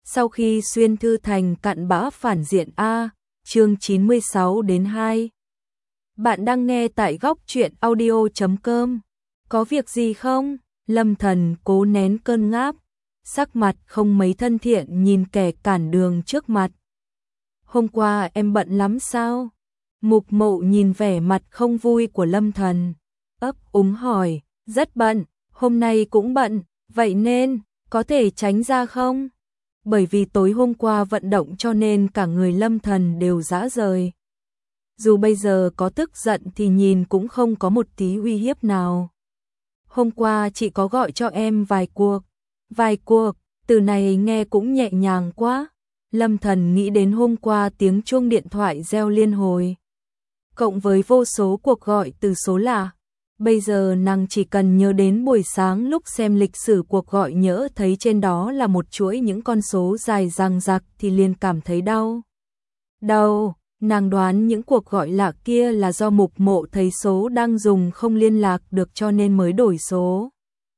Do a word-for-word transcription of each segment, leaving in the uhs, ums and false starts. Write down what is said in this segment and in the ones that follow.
Sau khi xuyên thư thành cặn bã phản diện A, chương chín mươi sáu đến hai. Bạn đang nghe tại góc truyện audio chấm com. Có việc gì không? Lâm Thần cố nén cơn ngáp, sắc mặt không mấy thân thiện nhìn kẻ cản đường trước mặt. Hôm qua em bận lắm sao? Mục Mộ nhìn vẻ mặt không vui của Lâm Thần, ấp úng hỏi, rất bận, hôm nay cũng bận, vậy nên, có thể tránh ra không? Bởi vì tối hôm qua vận động cho nên cả người Lâm Thần đều rã rời. Dù bây giờ có tức giận thì nhìn cũng không có một tí uy hiếp nào. Hôm qua chị có gọi cho em vài cuộc. Vài cuộc, từ này nghe cũng nhẹ nhàng quá. Lâm Thần nghĩ đến hôm qua tiếng chuông điện thoại reo liên hồi, cộng với vô số cuộc gọi từ số lạ. Bây giờ nàng chỉ cần nhớ đến buổi sáng lúc xem lịch sử cuộc gọi nhỡ thấy trên đó là một chuỗi những con số dài dằng dặc thì liền cảm thấy đau. Đau, nàng đoán những cuộc gọi lạ kia là do Mục Mộ thấy số đang dùng không liên lạc được cho nên mới đổi số.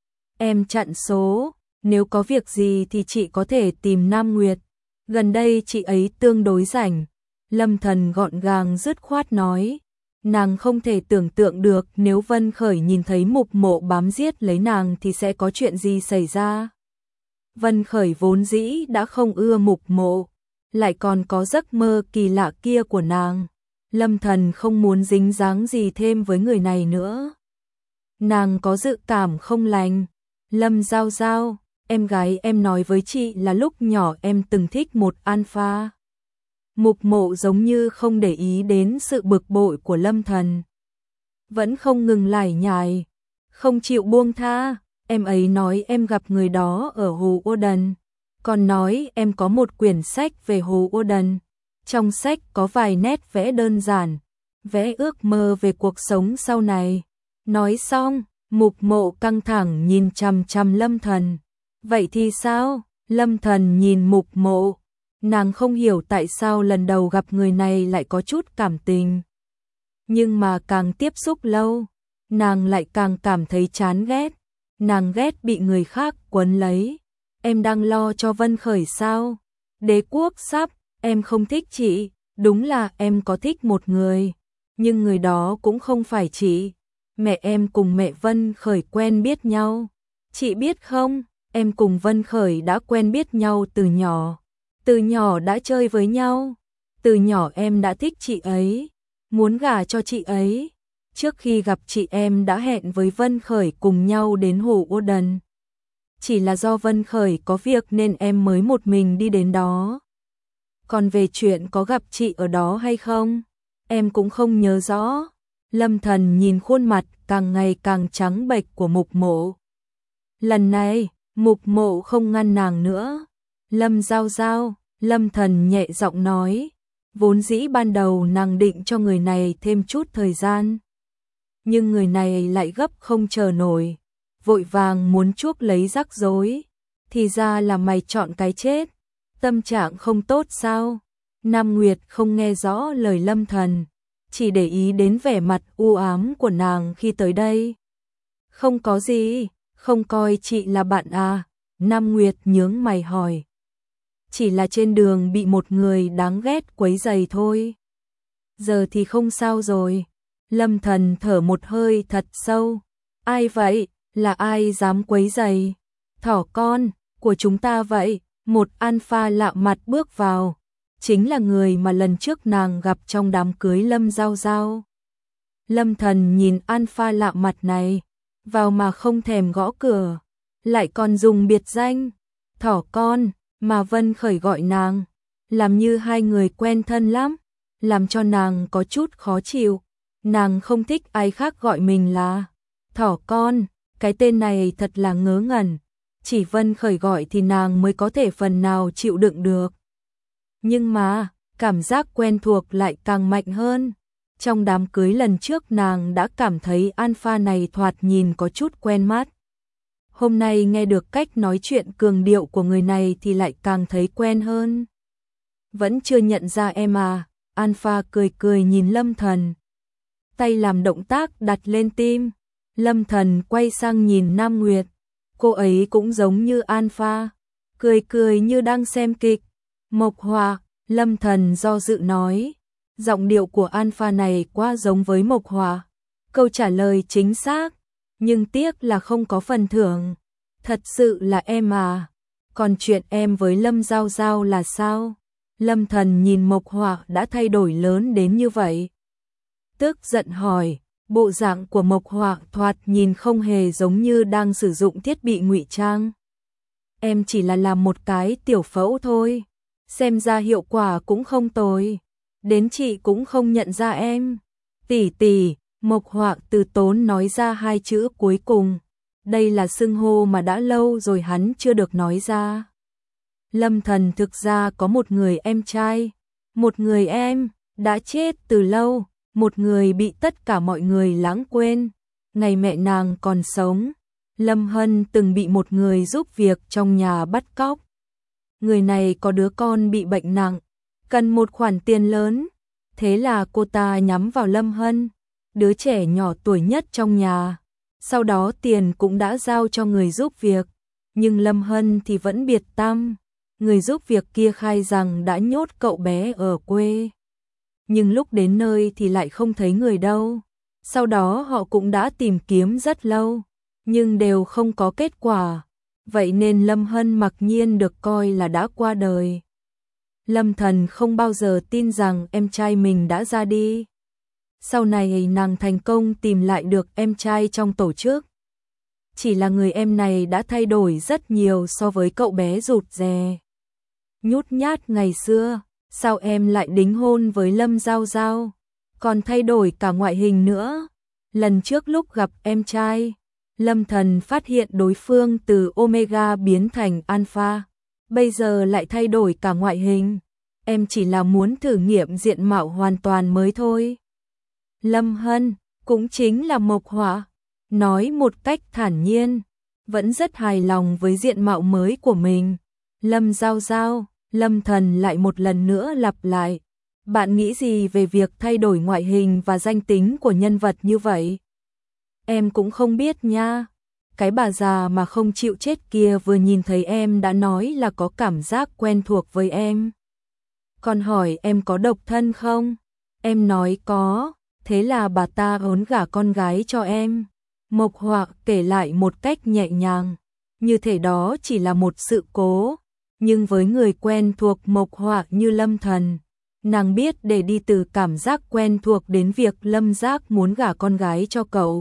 Em chặn số, nếu có việc gì thì chị có thể tìm Nam Nguyệt. Gần đây chị ấy tương đối rảnh. Lâm Thần gọn gàng dứt khoát nói. Nàng không thể tưởng tượng được nếu Vân Khởi nhìn thấy Mục Mộ bám giết lấy nàng thì sẽ có chuyện gì xảy ra. Vân Khởi vốn dĩ đã không ưa Mục Mộ, lại còn có giấc mơ kỳ lạ kia của nàng. Lâm Thần không muốn dính dáng gì thêm với người này nữa. Nàng có dự cảm không lành. Lâm Giao Giao, em gái em nói với chị là lúc nhỏ em từng thích một alpha. Mục Mộ giống như không để ý đến sự bực bội của Lâm Thần, vẫn không ngừng lải nhải, không chịu buông tha. Em ấy nói em gặp người đó ở Hồ Oden, còn nói em có một quyển sách về Hồ Oden. Trong sách có vài nét vẽ đơn giản, vẽ ước mơ về cuộc sống sau này. Nói xong, Mục Mộ căng thẳng nhìn chằm chằm Lâm Thần. Vậy thì sao? Lâm Thần nhìn Mục Mộ. Nàng không hiểu tại sao lần đầu gặp người này lại có chút cảm tình. Nhưng mà càng tiếp xúc lâu, nàng lại càng cảm thấy chán ghét. Nàng ghét bị người khác quấn lấy. Em đang lo cho Vân Khởi sao? Đế quốc sắp, em không thích chị. Đúng là em có thích một người, nhưng người đó cũng không phải chị. Mẹ em cùng mẹ Vân Khởi quen biết nhau. Chị biết không, em cùng Vân Khởi đã quen biết nhau từ nhỏ. Từ nhỏ đã chơi với nhau. Từ nhỏ em đã thích chị ấy, muốn gả cho chị ấy. Trước khi gặp chị em đã hẹn với Vân Khởi cùng nhau đến Hồ Oden. Chỉ là do Vân Khởi có việc nên em mới một mình đi đến đó. Còn về chuyện có gặp chị ở đó hay không, em cũng không nhớ rõ. Lâm Thần nhìn khuôn mặt càng ngày càng trắng bệch của Mục Mộ. Lần này, Mục Mộ không ngăn nàng nữa. Lâm Giao Giao, Lâm Thần nhẹ giọng nói, vốn dĩ ban đầu nàng định cho người này thêm chút thời gian. Nhưng người này lại gấp không chờ nổi, vội vàng muốn chuốc lấy rắc rối. Thì ra là mày chọn cái chết, tâm trạng không tốt sao? Nam Nguyệt không nghe rõ lời Lâm Thần, chỉ để ý đến vẻ mặt u ám của nàng khi tới đây. Không có gì, không coi chị là bạn à? Nam Nguyệt nhướng mày hỏi. Chỉ là trên đường bị một người đáng ghét quấy rầy thôi. Giờ thì không sao rồi. Lâm Thần thở một hơi thật sâu. Ai vậy? Là ai dám quấy rầy? Thỏ con của chúng ta vậy. Một alpha lạ mặt bước vào. Chính là người mà lần trước nàng gặp trong đám cưới Lâm Giao Giao. Lâm Thần nhìn alpha lạ mặt này, vào mà không thèm gõ cửa, lại còn dùng biệt danh Thỏ con mà Vân Khởi gọi nàng, làm như hai người quen thân lắm, làm cho nàng có chút khó chịu. Nàng không thích ai khác gọi mình là Thỏ con, cái tên này thật là ngớ ngẩn. Chỉ Vân Khởi gọi thì nàng mới có thể phần nào chịu đựng được. Nhưng mà, cảm giác quen thuộc lại càng mạnh hơn. Trong đám cưới lần trước nàng đã cảm thấy alpha này thoạt nhìn có chút quen mắt. Hôm nay nghe được cách nói chuyện cường điệu của người này thì lại càng thấy quen hơn. Vẫn chưa nhận ra em à? Alpha cười cười nhìn Lâm Thần, tay làm động tác đặt lên tim. Lâm Thần quay sang nhìn Nam Nguyệt, cô ấy cũng giống như Alpha, cười cười như đang xem kịch. Mộc Họa, Lâm Thần do dự nói. Giọng điệu của Alpha này quá giống với Mộc Họa. Câu trả lời chính xác, nhưng tiếc là không có phần thưởng. Thật sự là em à? Còn chuyện em với Lâm Giao Giao là sao? Lâm Thần nhìn Mộc Họa đã thay đổi lớn đến như vậy. Tức giận hỏi, bộ dạng của Mộc Họa thoạt nhìn không hề giống như đang sử dụng thiết bị ngụy trang. Em chỉ là làm một cái tiểu phẫu thôi, xem ra hiệu quả cũng không tồi. Đến chị cũng không nhận ra em. Tỷ tỷ, Mộc Họa từ tốn nói ra hai chữ cuối cùng. Đây là xưng hô mà đã lâu rồi hắn chưa được nói ra. Lâm Thần thực ra có một người em trai, một người em, đã chết từ lâu, một người bị tất cả mọi người lãng quên. Ngày mẹ nàng còn sống, Lâm Hân từng bị một người giúp việc trong nhà bắt cóc. Người này có đứa con bị bệnh nặng, cần một khoản tiền lớn. Thế là cô ta nhắm vào Lâm Hân, đứa trẻ nhỏ tuổi nhất trong nhà. Sau đó tiền cũng đã giao cho người giúp việc, nhưng Lâm Hân thì vẫn biệt tăm. Người giúp việc kia khai rằng đã nhốt cậu bé ở quê, nhưng lúc đến nơi thì lại không thấy người đâu. Sau đó họ cũng đã tìm kiếm rất lâu, nhưng đều không có kết quả. Vậy nên Lâm Hân mặc nhiên được coi là đã qua đời. Lâm Thần không bao giờ tin rằng em trai mình đã ra đi. Sau này nàng thành công tìm lại được em trai trong tổ chức. Chỉ là người em này đã thay đổi rất nhiều so với cậu bé rụt rè, nhút nhát ngày xưa. Sao em lại đính hôn với Lâm Giao Giao? Còn thay đổi cả ngoại hình nữa. Lần trước lúc gặp em trai, Lâm Thần phát hiện đối phương từ Omega biến thành Alpha. Bây giờ lại thay đổi cả ngoại hình. Em chỉ là muốn thử nghiệm diện mạo hoàn toàn mới thôi. Lâm Hân, cũng chính là Mộc Họa, nói một cách thản nhiên, vẫn rất hài lòng với diện mạo mới của mình. Lâm Giao Giao, Lâm Thần lại một lần nữa lặp lại. Bạn nghĩ gì về việc thay đổi ngoại hình và danh tính của nhân vật như vậy? Em cũng không biết nha. Cái bà già mà không chịu chết kia vừa nhìn thấy em đã nói là có cảm giác quen thuộc với em. Còn hỏi em có độc thân không? Em nói có, thế là bà ta ốn gả con gái cho em. Mộc Họa kể lại một cách nhẹ nhàng, như thể đó chỉ là một sự cố. Nhưng với người quen thuộc Mộc Họa như Lâm Thần, nàng biết để đi từ cảm giác quen thuộc đến việc Lâm Giác muốn gả con gái cho cậu,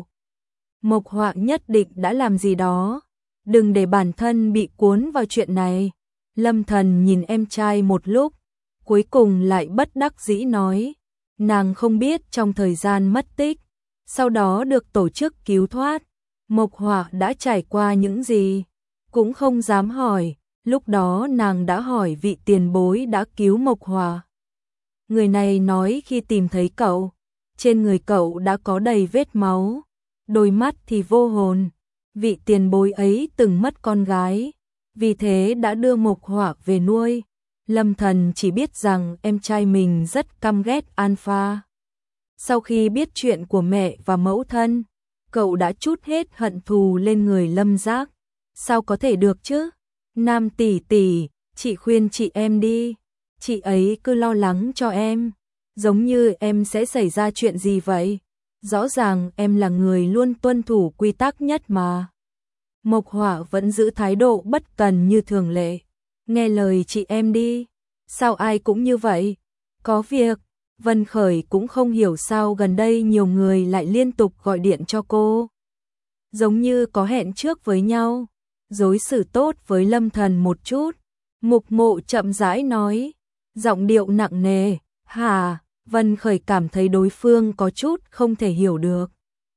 Mộc Họa nhất định đã làm gì đó. Đừng để bản thân bị cuốn vào chuyện này. Lâm Thần nhìn em trai một lúc, cuối cùng lại bất đắc dĩ nói, nàng không biết trong thời gian mất tích, sau đó được tổ chức cứu thoát, Mộc Họa đã trải qua những gì, cũng không dám hỏi. Lúc đó nàng đã hỏi vị tiền bối đã cứu Mộc Họa. Người này nói khi tìm thấy cậu, trên người cậu đã có đầy vết máu, đôi mắt thì vô hồn. Vị tiền bối ấy từng mất con gái, vì thế đã đưa Mộc Họa về nuôi. Lâm Thần chỉ biết rằng em trai mình rất căm ghét Alpha. Sau khi biết chuyện của mẹ và mẫu thân, cậu đã trút hết hận thù lên người Lâm Giác. Sao có thể được chứ? Nam tỷ tỷ, chị khuyên chị em đi. Chị ấy cứ lo lắng cho em, giống như em sẽ xảy ra chuyện gì vậy. Rõ ràng em là người luôn tuân thủ quy tắc nhất mà. Mộc Họa vẫn giữ thái độ bất cần như thường lệ. Nghe lời chị em đi. Sao ai cũng như vậy? Có việc. Vân Khởi cũng không hiểu sao gần đây nhiều người lại liên tục gọi điện cho cô. Giống như có hẹn trước với nhau. Đối xử tốt với Lâm Thần một chút. Mục Mộ chậm rãi nói, giọng điệu nặng nề. Hà, Vân Khởi cảm thấy đối phương có chút không thể hiểu được.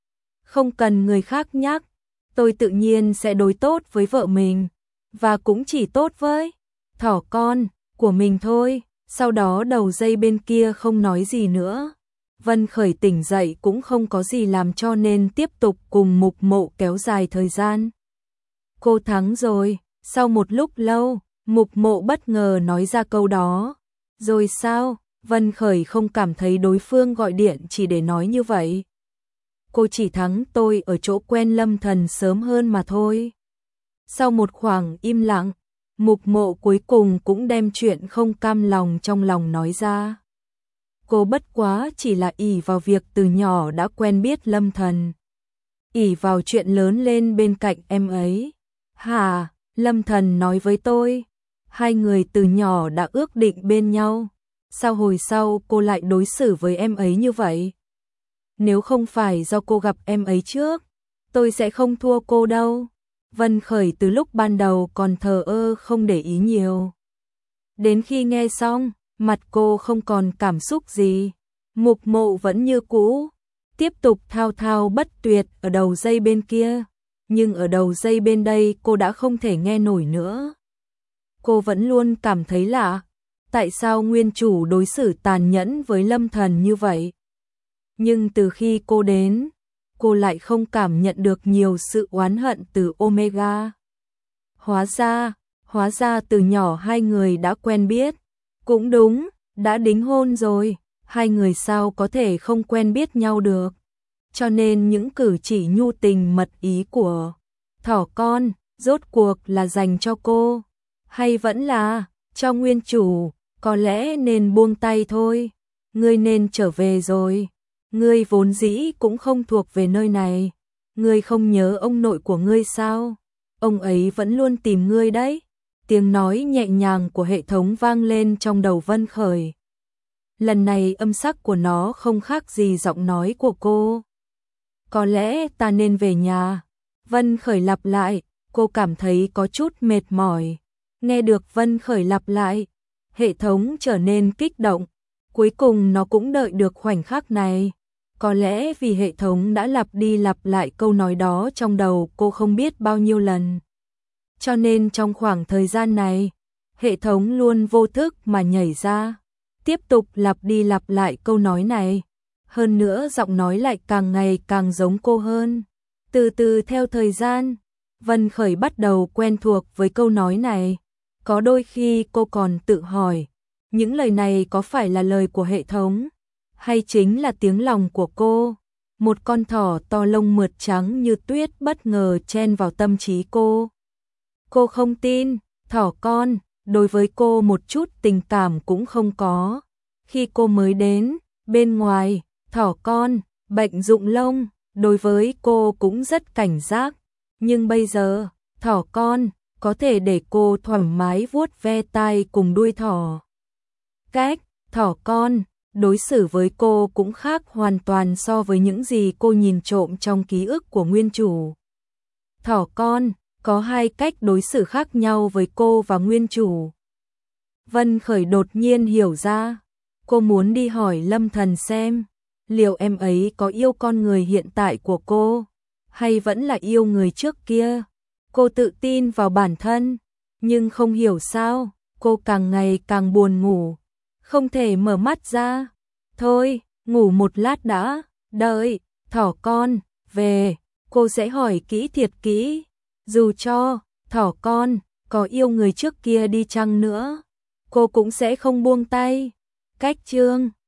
Không cần người khác nhắc, tôi tự nhiên sẽ đối tốt với vợ mình, và cũng chỉ tốt với thỏ con của mình thôi. Sau đó đầu dây bên kia không nói gì nữa. Vân Khởi tỉnh dậy cũng không có gì làm cho nên tiếp tục cùng Mục Mộ kéo dài thời gian. Cô thắng rồi. Sau một lúc lâu, Mục Mộ bất ngờ nói ra câu đó. Rồi sao? Vân Khởi không cảm thấy đối phương gọi điện chỉ để nói như vậy. Cô chỉ thắng tôi ở chỗ quen Lâm Thần sớm hơn mà thôi. Sau một khoảng im lặng, Mục Mộ cuối cùng cũng đem chuyện không cam lòng trong lòng nói ra. Cô bất quá chỉ là ỷ vào việc từ nhỏ đã quen biết Lâm Thần. ỷ vào chuyện lớn lên bên cạnh em ấy. Hả, Lâm Thần nói với tôi, hai người từ nhỏ đã ước định bên nhau. Sao hồi sau cô lại đối xử với em ấy như vậy? Nếu không phải do cô gặp em ấy trước, tôi sẽ không thua cô đâu. Vân Khởi từ lúc ban đầu còn thờ ơ không để ý nhiều. Đến khi nghe xong, mặt cô không còn cảm xúc gì. Mục Mộ vẫn như cũ, tiếp tục thao thao bất tuyệt ở đầu dây bên kia. Nhưng ở đầu dây bên đây cô đã không thể nghe nổi nữa. Cô vẫn luôn cảm thấy lạ. Tại sao nguyên chủ đối xử tàn nhẫn với Lâm Thần như vậy? Nhưng từ khi cô đến, cô lại không cảm nhận được nhiều sự oán hận từ Omega. Hóa ra, hóa ra từ nhỏ hai người đã quen biết. Cũng đúng, đã đính hôn rồi, hai người sao có thể không quen biết nhau được. Cho nên những cử chỉ nhu tình mật ý của thỏ con, rốt cuộc là dành cho cô, hay vẫn là cho nguyên chủ? Có lẽ nên buông tay thôi, ngươi nên trở về rồi. Ngươi vốn dĩ cũng không thuộc về nơi này. Ngươi không nhớ ông nội của ngươi sao? Ông ấy vẫn luôn tìm ngươi đấy. Tiếng nói nhẹ nhàng của hệ thống vang lên trong đầu Vân Khởi. Lần này âm sắc của nó không khác gì giọng nói của cô. Có lẽ ta nên về nhà. Vân Khởi lặp lại, cô cảm thấy có chút mệt mỏi. Nghe được Vân Khởi lặp lại, hệ thống trở nên kích động. Cuối cùng nó cũng đợi được khoảnh khắc này. Có lẽ vì hệ thống đã lặp đi lặp lại câu nói đó trong đầu cô không biết bao nhiêu lần. Cho nên trong khoảng thời gian này, hệ thống luôn vô thức mà nhảy ra, tiếp tục lặp đi lặp lại câu nói này. Hơn nữa giọng nói lại càng ngày càng giống cô hơn. Từ từ theo thời gian, Vân Khởi bắt đầu quen thuộc với câu nói này. Có đôi khi cô còn tự hỏi, những lời này có phải là lời của hệ thống, hay chính là tiếng lòng của cô? Một con thỏ to lông mượt trắng như tuyết bất ngờ chen vào tâm trí cô. Cô không tin, thỏ con, đối với cô một chút tình cảm cũng không có. Khi cô mới đến, bên ngoài, thỏ con, bệnh rụng lông, đối với cô cũng rất cảnh giác. Nhưng bây giờ, thỏ con, có thể để cô thoải mái vuốt ve tai cùng đuôi thỏ. Cách, thỏ con, đối xử với cô cũng khác hoàn toàn so với những gì cô nhìn trộm trong ký ức của nguyên chủ. Thỏ con, có hai cách đối xử khác nhau với cô và nguyên chủ. Vân Khởi đột nhiên hiểu ra, cô muốn đi hỏi Lâm Thần xem, liệu em ấy có yêu con người hiện tại của cô, hay vẫn là yêu người trước kia. Cô tự tin vào bản thân, nhưng không hiểu sao, cô càng ngày càng buồn ngủ, không thể mở mắt ra. Thôi, ngủ một lát đã, đợi, thỏ con, về, cô sẽ hỏi kỹ thiệt kỹ. Dù cho, thỏ con, có yêu người trước kia đi chăng nữa, cô cũng sẽ không buông tay. Cách chương